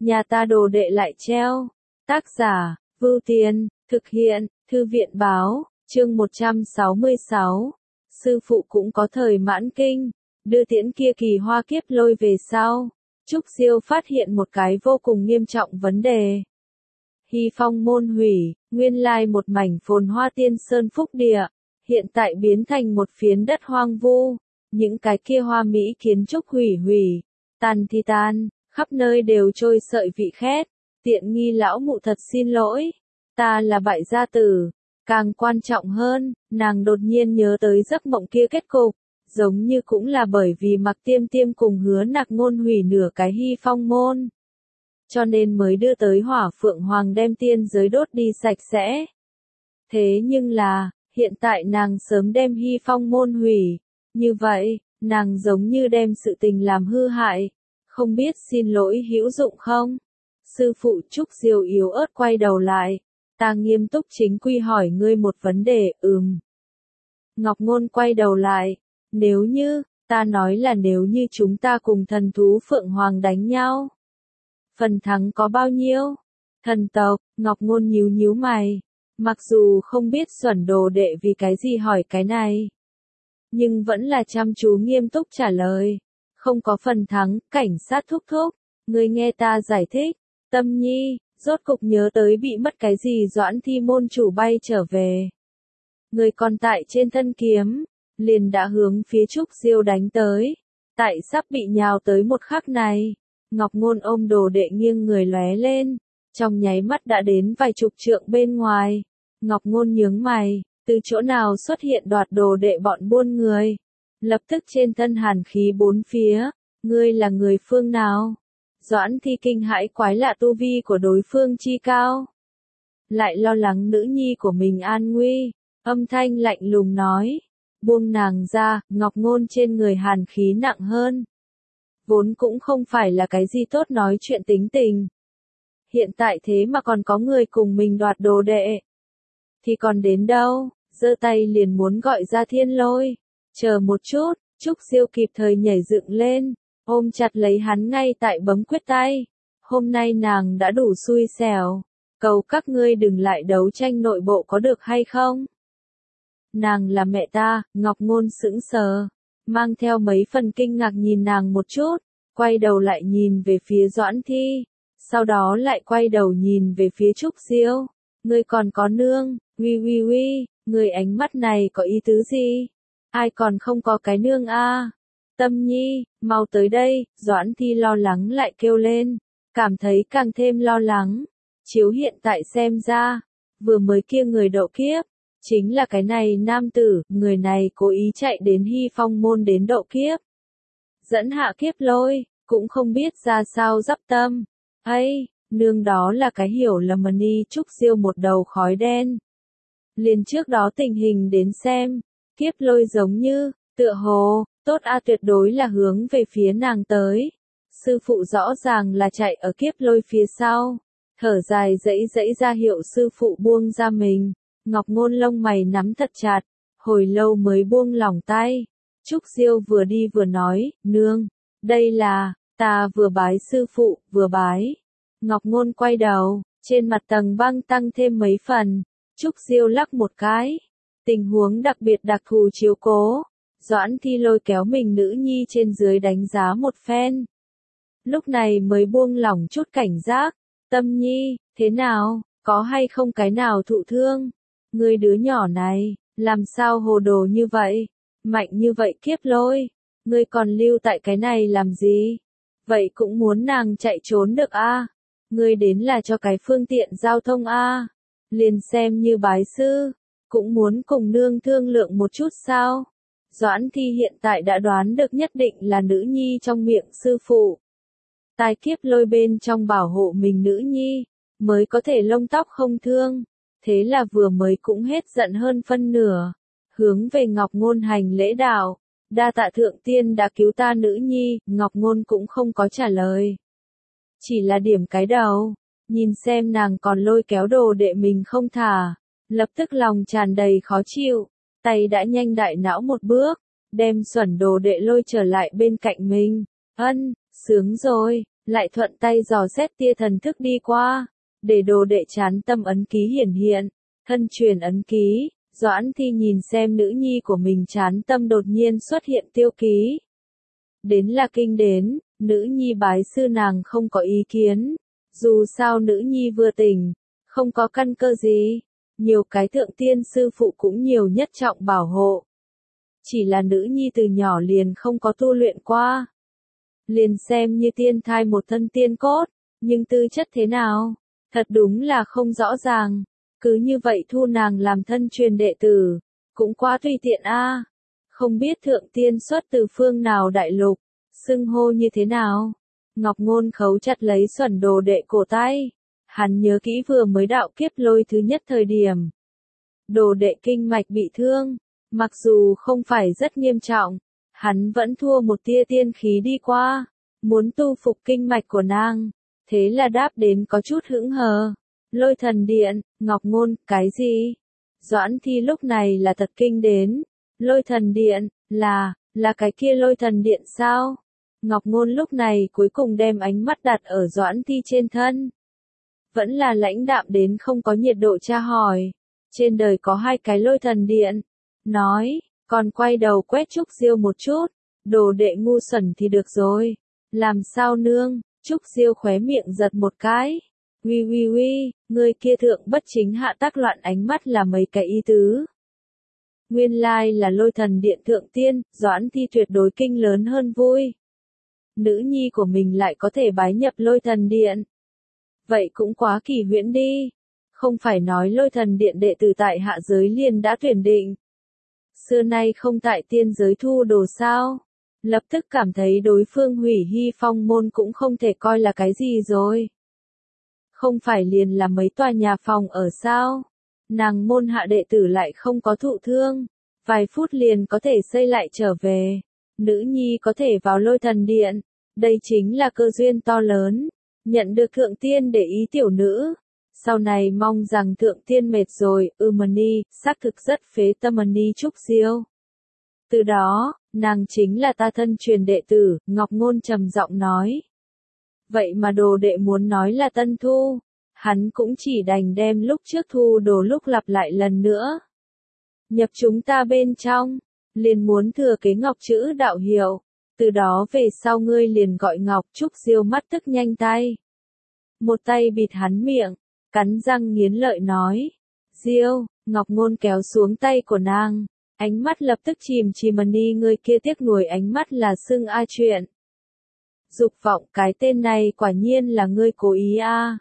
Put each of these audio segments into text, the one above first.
nhà ta đồ đệ lại treo. Tác giả, Vưu Tiên, thực hiện, Thư viện báo, chương 166. Sư phụ cũng có thời mãn kinh, đưa tiễn kia kỳ hoa kiếp lôi về sau. Trúc Diêu phát hiện một cái vô cùng nghiêm trọng vấn đề. Hy Phong môn hủy, nguyên lai một mảnh phồn hoa tiên sơn phúc địa, hiện tại biến thành một phiến đất hoang vu, những cái kia hoa mỹ kiến trúc hủy hủy, tan thì tan, khắp nơi đều trôi sợi vị khét. Tiện nghi lão mụ thật xin lỗi, ta là bại gia tử. Càng quan trọng hơn, nàng đột nhiên nhớ tới giấc mộng kia kết cục, giống như cũng là bởi vì Mặc Tiêm Tiêm cùng Hứa Nặc Ngôn hủy nửa cái Hy Phong môn, cho nên mới đưa tới Hỏa Phượng Hoàng đem tiên giới đốt đi sạch sẽ. Thế nhưng là, hiện tại nàng sớm đem Hy Phong môn hủy, như vậy, nàng giống như đem sự tình làm hư hại, không biết xin lỗi hữu dụng không? Sư phụ Trúc Diêu yếu ớt quay đầu lại, ta nghiêm túc chính quy hỏi ngươi một vấn đề, Ngọc Ngôn quay đầu lại, nếu như, ta nói là nếu như chúng ta cùng thần thú Phượng Hoàng đánh nhau, phần thắng có bao nhiêu? Thần tộc, Ngọc Ngôn nhíu nhíu mày, mặc dù không biết xuẩn đồ đệ vì cái gì hỏi cái này, nhưng vẫn là chăm chú nghiêm túc trả lời, không có phần thắng, cảnh sát thúc thúc, ngươi nghe ta giải thích. Tâm Nhi, rốt cục nhớ tới bị mất cái gì Doãn Thi môn chủ bay trở về. Người còn tại trên thân kiếm, liền đã hướng phía Trúc Diêu đánh tới. Tại sắp bị nhào tới một khắc này, Ngọc Ngôn ôm đồ đệ nghiêng người lóe lên, trong nháy mắt đã đến vài chục trượng bên ngoài. Ngọc Ngôn nhướng mày, từ chỗ nào xuất hiện đoạt đồ đệ bọn buôn người. Lập tức trên thân hàn khí bốn phía, ngươi là người phương nào? Doãn Thi kinh hãi quái lạ tu vi của đối phương chi cao. Lại lo lắng nữ nhi của mình an nguy, âm thanh lạnh lùng nói. Buông nàng ra, Ngọc Ngôn trên người hàn khí nặng hơn. Vốn cũng không phải là cái gì tốt nói chuyện tính tình. Hiện tại thế mà còn có người cùng mình đoạt đồ đệ. Thì còn đến đâu, giơ tay liền muốn gọi ra thiên lôi. Chờ một chút, Trúc Diêu kịp thời nhảy dựng lên. Ôm chặt lấy hắn ngay tại bấm quyết tay. Hôm nay nàng đã đủ xui xẻo. Cầu các ngươi đừng lại đấu tranh nội bộ có được hay không? Nàng là mẹ ta, Ngọc Ngôn sững sờ. Mang theo mấy phần kinh ngạc nhìn nàng một chút. Quay đầu lại nhìn về phía Doãn Thi. Sau đó lại quay đầu nhìn về phía Trúc Diêu. Ngươi còn có nương, uy, ngươi ánh mắt này có ý tứ gì? Ai còn không có cái nương a? Tâm Nhi, mau tới đây, Doãn Thi lo lắng lại kêu lên, cảm thấy càng thêm lo lắng. Chiếu hiện tại xem ra, vừa mới kia người độ kiếp, chính là cái này nam tử, người này cố ý chạy đến Hy Phong môn đến độ kiếp. Dẫn hạ kiếp lôi, cũng không biết ra sao dắp tâm. Ấy, nương đó là cái hiểu lầm ni. Trúc Diêu một đầu khói đen. Liền trước đó tình hình đến xem, kiếp lôi giống như, tựa hồ, tốt tuyệt đối là hướng về phía nàng tới. Sư phụ rõ ràng là chạy ở kiếp lôi phía sau. Thở dài dãy ra hiệu sư phụ buông ra mình. Ngọc Ngôn lông mày nắm thật chặt, hồi lâu mới buông lỏng tay. Trúc Diêu vừa đi vừa nói, nương, đây là, ta vừa bái sư phụ, vừa bái. Ngọc Ngôn quay đầu, trên mặt tầng băng tăng thêm mấy phần. Trúc Diêu lắc một cái. Tình huống đặc biệt đặc thù chiếu cố. Doãn Thi lôi kéo mình nữ nhi trên dưới đánh giá một phen. Lúc này mới buông lỏng chút cảnh giác. Tâm Nhi, thế nào, có hay không cái nào thụ thương? Ngươi đứa nhỏ này, làm sao hồ đồ như vậy? Mạnh như vậy kiếp lôi. Ngươi còn lưu tại cái này làm gì? Vậy cũng muốn nàng chạy trốn được a? Ngươi đến là cho cái phương tiện giao thông a? Liền xem như bái sư, cũng muốn cùng nương thương lượng một chút sao? Doãn Thi hiện tại đã đoán được nhất định là nữ nhi trong miệng sư phụ. Tai kiếp lôi bên trong bảo hộ mình nữ nhi, mới có thể lông tóc không thương. Thế là vừa mới cũng hết giận hơn phân nửa. Hướng về Ngọc Ngôn hành lễ đạo. Đa tạ thượng tiên đã cứu ta nữ nhi, Ngọc Ngôn cũng không có trả lời. Chỉ là điểm cái đầu, nhìn xem nàng còn lôi kéo đồ đệ mình không thả. Lập tức lòng tràn đầy khó chịu, tay đã nhanh đại não một bước, đem xuẩn đồ đệ lôi trở lại bên cạnh mình. Sướng rồi, lại thuận tay dò xét tia thần thức đi qua, để đồ đệ chán tâm ấn ký hiển hiện, thân truyền ấn ký. Doãn Thi nhìn xem nữ nhi của mình chán tâm đột nhiên xuất hiện tiêu ký. Đến là kinh đến, nữ nhi bái sư nàng không có ý kiến. Dù sao nữ nhi vừa tỉnh, không có căn cơ gì. Nhiều cái thượng tiên sư phụ cũng nhiều nhất trọng bảo hộ. Chỉ là nữ nhi từ nhỏ liền không có tu luyện qua. Liền xem như tiên thai một thân tiên cốt, nhưng tư chất thế nào? Thật đúng là không rõ ràng. Cứ như vậy thu nàng làm thân truyền đệ tử, cũng quá tùy tiện a. Không biết thượng tiên xuất từ phương nào đại lục, xưng hô như thế nào. Ngọc Ngôn khấu chặt lấy xuẩn đồ đệ cổ tay. Hắn nhớ kỹ vừa mới đạo kiếp lôi thứ nhất thời điểm. Đồ đệ kinh mạch bị thương, mặc dù không phải rất nghiêm trọng, hắn vẫn thua một tia tiên khí đi qua, muốn tu phục kinh mạch của nàng, thế là đáp đến có chút hững hờ. Lôi thần điện, Ngọc Ngôn, cái gì? Doãn Thi lúc này là thật kinh đến. Lôi thần điện, là cái kia lôi thần điện sao? Ngọc Ngôn lúc này cuối cùng đem ánh mắt đặt ở Doãn Thi trên thân. Vẫn là lãnh đạm đến không có nhiệt độ tra hỏi. Trên đời có 2 cái lôi thần điện. Nói, còn quay đầu quét Trúc Diêu một chút. Đồ đệ ngu xuẩn thì được rồi. Làm sao nương? Trúc Diêu khóe miệng giật một cái. Uy, người kia thượng bất chính hạ tác loạn ánh mắt là mấy cái ý tứ. Nguyên lai là lôi thần điện thượng tiên, Doãn Thi tuyệt đối kinh lớn hơn vui. Nữ nhi của mình lại có thể bái nhập lôi thần điện. Vậy cũng quá kỳ huyễn đi. Không phải nói lôi thần điện đệ tử tại hạ giới liền đã tuyển định. Xưa nay không tại tiên giới thu đồ sao. Lập tức cảm thấy đối phương hủy hy phong môn cũng không thể coi là cái gì rồi. Không phải liền là mấy tòa nhà phòng ở sao? Nàng môn hạ đệ tử lại không có thụ thương. Vài phút liền có thể xây lại trở về. Nữ nhi có thể vào lôi thần điện. Đây chính là cơ duyên to lớn. Nhận được thượng tiên để ý tiểu nữ. Sau này mong rằng thượng tiên mệt rồi, Mani, xác thực rất phế tâm Mani Trúc Diêu. Từ đó, nàng chính là ta thân truyền đệ tử, Ngọc Ngôn trầm giọng nói. Vậy mà đồ đệ muốn nói là tân thu, hắn cũng chỉ đành đem lúc trước thu đồ lúc lặp lại lần nữa. Nhập chúng ta bên trong, liền muốn thừa kế Ngọc chữ đạo hiệu, từ đó về sau ngươi liền gọi Ngọc. Trúc Diêu mắt tức nhanh tay. Một tay bịt hắn miệng, cắn răng nghiến lợi nói. Diêu, Ngọc Ngôn kéo xuống tay của nàng, ánh mắt lập tức chìm Mani người kia tiếc nuối ánh mắt là xưng ai chuyện. Dục vọng, cái tên này quả nhiên là ngươi cố ý a.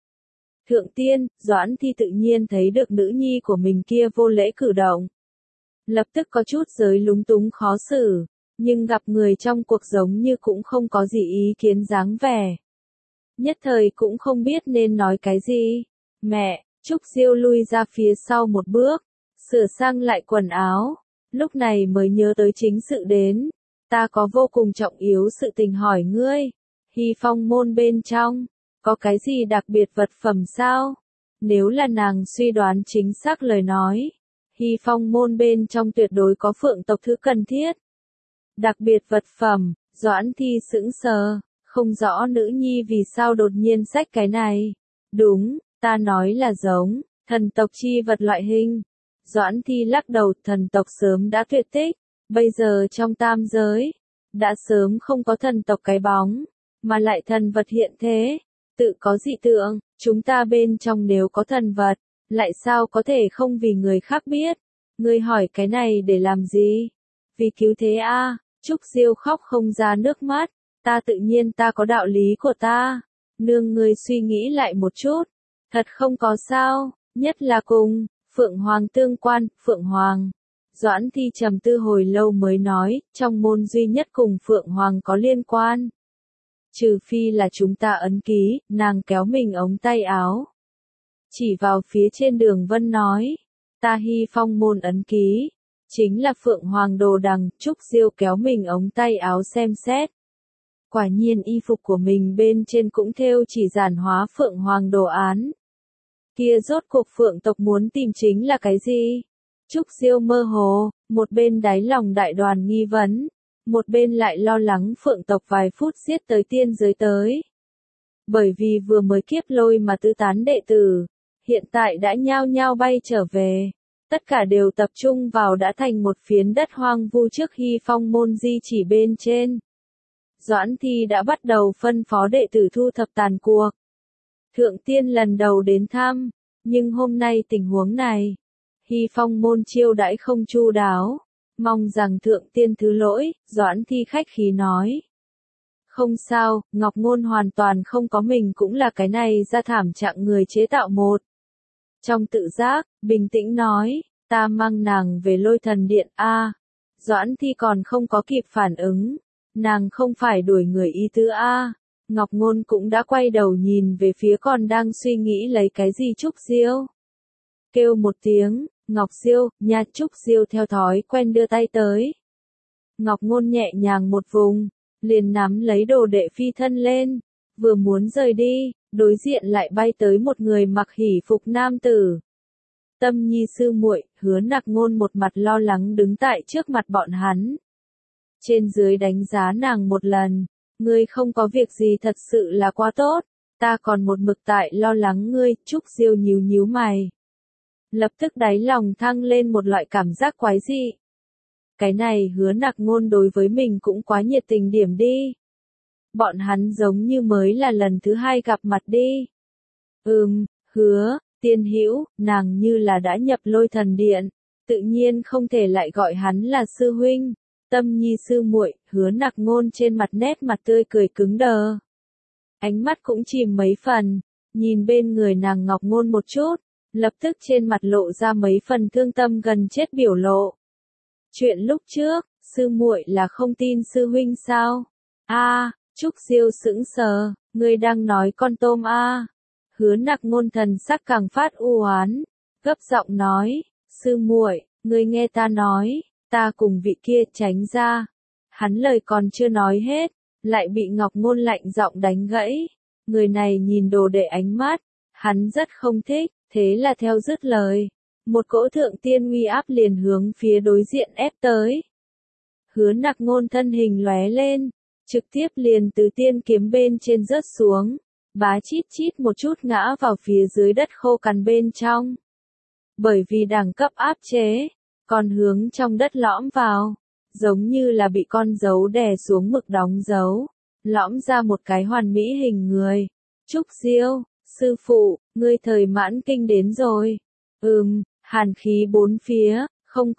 Thượng tiên, Doãn Thi tự nhiên thấy được nữ nhi của mình kia vô lễ cử động. Lập tức có chút giới lúng túng khó xử, nhưng gặp người trong cuộc giống như cũng không có gì ý kiến dáng vẻ. Nhất thời cũng không biết nên nói cái gì. Mẹ, Trúc Diêu lui ra phía sau một bước, sửa sang lại quần áo, lúc này mới nhớ tới chính sự đến. Ta có vô cùng trọng yếu sự tình hỏi ngươi. Hy phong môn bên trong, có cái gì đặc biệt vật phẩm sao? Nếu là nàng suy đoán chính xác lời nói, Hy phong môn bên trong tuyệt đối có phượng tộc thứ cần thiết. Đặc biệt vật phẩm, Doãn Thi sững sờ, không rõ nữ nhi vì sao đột nhiên xách cái này. Đúng, ta nói là giống, thần tộc chi vật loại hình. Doãn Thi lắc đầu, thần tộc sớm đã tuyệt tích. Bây giờ trong tam giới, đã sớm không có thần tộc cái bóng, mà lại thần vật hiện thế, tự có dị tượng, chúng ta bên trong nếu có thần vật, lại sao có thể không vì người khác biết. Ngươi hỏi cái này để làm gì? Vì cứu thế a. Trúc Diêu khóc không ra nước mắt, ta tự nhiên ta có đạo lý của ta. Nương ngươi suy nghĩ lại một chút, thật không có sao, nhất là cùng Phượng Hoàng tương quan, Phượng Hoàng. Doãn Thi trầm tư hồi lâu mới nói, trong môn duy nhất cùng Phượng Hoàng có liên quan. Trừ phi là chúng ta ấn ký, nàng kéo mình ống tay áo. Chỉ vào phía trên đường vân nói, ta Hy phong môn ấn ký, chính là Phượng Hoàng đồ đằng. Trúc Diêu kéo mình ống tay áo xem xét. Quả nhiên y phục của mình bên trên cũng thêu chỉ giản hóa Phượng Hoàng đồ án. Kia rốt cuộc Phượng tộc muốn tìm chính là cái gì? Trúc Diêu mơ hồ, một bên đáy lòng đại đoàn nghi vấn, một bên lại lo lắng Phượng tộc vài phút giết tới tiên giới tới. Bởi vì vừa mới kiếp lôi mà tứ tán đệ tử, hiện tại đã nhao nhao bay trở về. Tất cả đều tập trung vào đã thành một phiến đất hoang vu trước Hy Phong môn di chỉ bên trên. Doãn Thi đã bắt đầu phân phó đệ tử thu thập tàn cuộc. Thượng tiên lần đầu đến thăm, nhưng hôm nay tình huống này, Hy Phong môn chiêu đãi không chu đáo, mong rằng thượng tiên thứ lỗi, Doãn Thi khách khí nói. Không sao, Ngọc Ngôn hoàn toàn không có, mình cũng là cái này ra thảm trạng người chế tạo một. Trong tự giác, bình tĩnh nói, ta mang nàng về Lôi Thần Điện a. Doãn Thi còn không có kịp phản ứng, nàng không phải đuổi người ý tứ a. Ngọc Ngôn cũng đã quay đầu nhìn về phía còn đang suy nghĩ lấy cái gì Trúc Diêu. Kêu một tiếng, Ngọc Diêu, nha. Trúc Diêu theo thói quen đưa tay tới. Ngọc Ngôn nhẹ nhàng một vùng, liền nắm lấy đồ đệ phi thân lên, vừa muốn rời đi, đối diện lại bay tới một người mặc hỉ phục nam tử. Tâm Nhi sư muội, Hứa Nặc Ngôn một mặt lo lắng đứng tại trước mặt bọn hắn. Trên dưới đánh giá nàng một lần, ngươi không có việc gì thật sự là quá tốt, ta còn một mực tại lo lắng ngươi. Trúc Diêu nhíu nhíu mày. Lập tức đáy lòng thăng lên một loại cảm giác quái dị. Cái này Hứa Nặc Ngôn đối với mình cũng quá nhiệt tình điểm đi. Bọn hắn giống như mới là lần thứ hai gặp mặt đi. Hứa, tiên hữu, nàng như là đã nhập Lôi Thần Điện, tự nhiên không thể lại gọi hắn là sư huynh. Tâm Nhi sư muội, Hứa Nặc Ngôn trên mặt nét mặt tươi cười cứng đờ. Ánh mắt cũng chìm mấy phần, nhìn bên người nàng Ngọc Ngôn một chút, lập tức trên mặt lộ ra mấy phần thương tâm gần chết biểu lộ. Chuyện lúc trước, sư muội là không tin sư huynh sao? Trúc Diêu sững sờ, ngươi đang nói con tôm a? Hứa Nặc Ngôn thần sắc càng phát u oán, gấp giọng nói, sư muội, ngươi nghe ta nói, ta cùng vị kia tránh ra. Hắn lời còn chưa nói hết, lại bị Ngọc Ngôn lạnh giọng đánh gãy. Người này nhìn đồ đệ ánh mắt, hắn rất không thích, thế là theo dứt lời, một cỗ thượng tiên uy áp liền hướng phía đối diện ép tới. Hứa Nặc Ngôn thân hình lóe lên, trực tiếp liền từ tiên kiếm bên trên rớt xuống, bá chít chít một chút ngã vào phía dưới đất khô cằn bên trong. Bởi vì đẳng cấp áp chế, còn hướng trong đất lõm vào, giống như là bị con dấu đè xuống mực đóng dấu, lõm ra một cái hoàn mỹ hình người. Trúc Diêu, sư phụ, ngươi thời mãn kinh đến rồi. Hàn khí bốn phía, không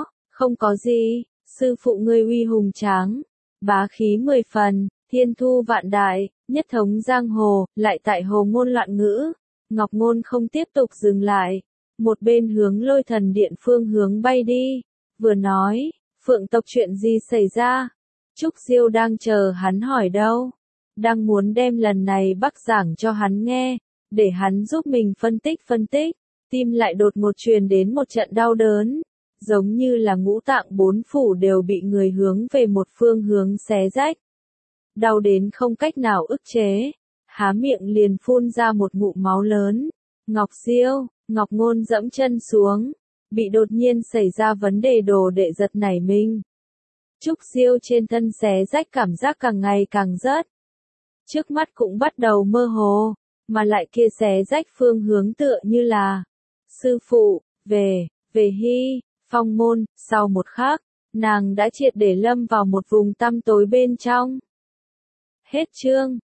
có gì, sư phụ ngươi uy hùng tráng, bá khí 10 phần, thiên thu vạn đại, nhất thống giang hồ, lại tại hồ ngôn loạn ngữ. Ngọc Ngôn không tiếp tục dừng lại, một bên hướng Lôi Thần Điện phương hướng bay đi, vừa nói, Phượng tộc chuyện gì xảy ra? Trúc Diêu đang chờ hắn hỏi đâu, đang muốn đem lần này bắc giảng cho hắn nghe, để hắn giúp mình phân tích, tim lại đột ngột truyền đến một trận đau đớn, giống như là ngũ tạng bốn phủ đều bị người hướng về một phương hướng xé rách. Đau đến không cách nào ức chế, há miệng liền phun ra một ngụm máu lớn. Ngọc Diêu, Ngọc Ngôn dẫm chân xuống, bị đột nhiên xảy ra vấn đề đồ đệ giật nảy mình. Trúc Diêu trên thân xé rách cảm giác càng ngày càng rớt. Trước mắt cũng bắt đầu mơ hồ, mà lại kia xé rách phương hướng tựa như là sư phụ, về Hy Phong môn. Sau một khắc, nàng đã triệt để lâm vào một vùng tăm tối bên trong. Hết chương.